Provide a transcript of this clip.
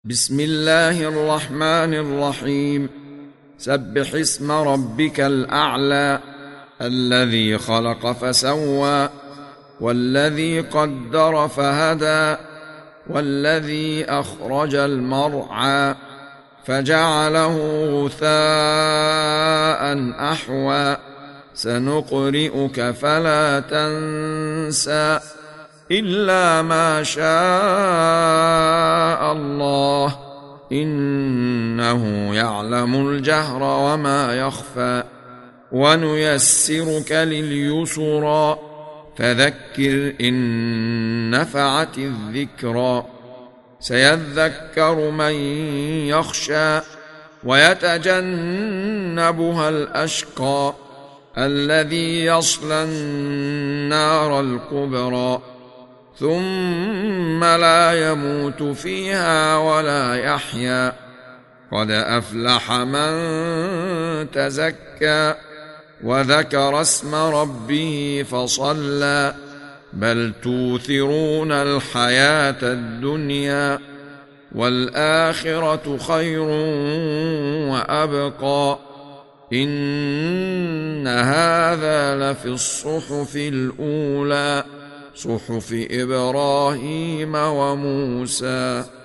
بسم الله الرحمن الرحيم. سبح اسم ربك الأعلى الذي خلق فسوى والذي قدر فهدى والذي أخرج المرعى فجعله غثاء أحوى سنقرئك فلا تنسى إلا ما شاء الله إنه يعلم الجهر وما يخفى ونيسرك لليسرى فذكر إن نفعت الذكرى سيذكر من يخشى ويتجنبها الأشقى الذي يصلى النار الكبرى ثم لا يموت فيها ولا يحيا قد أفلح من تزكى وذكر اسم ربه فصلى بل توثرون الحياة الدنيا والآخرة خير وأبقى إن هذا لفي الصحف الأولى صحف إبراهيم وموسى.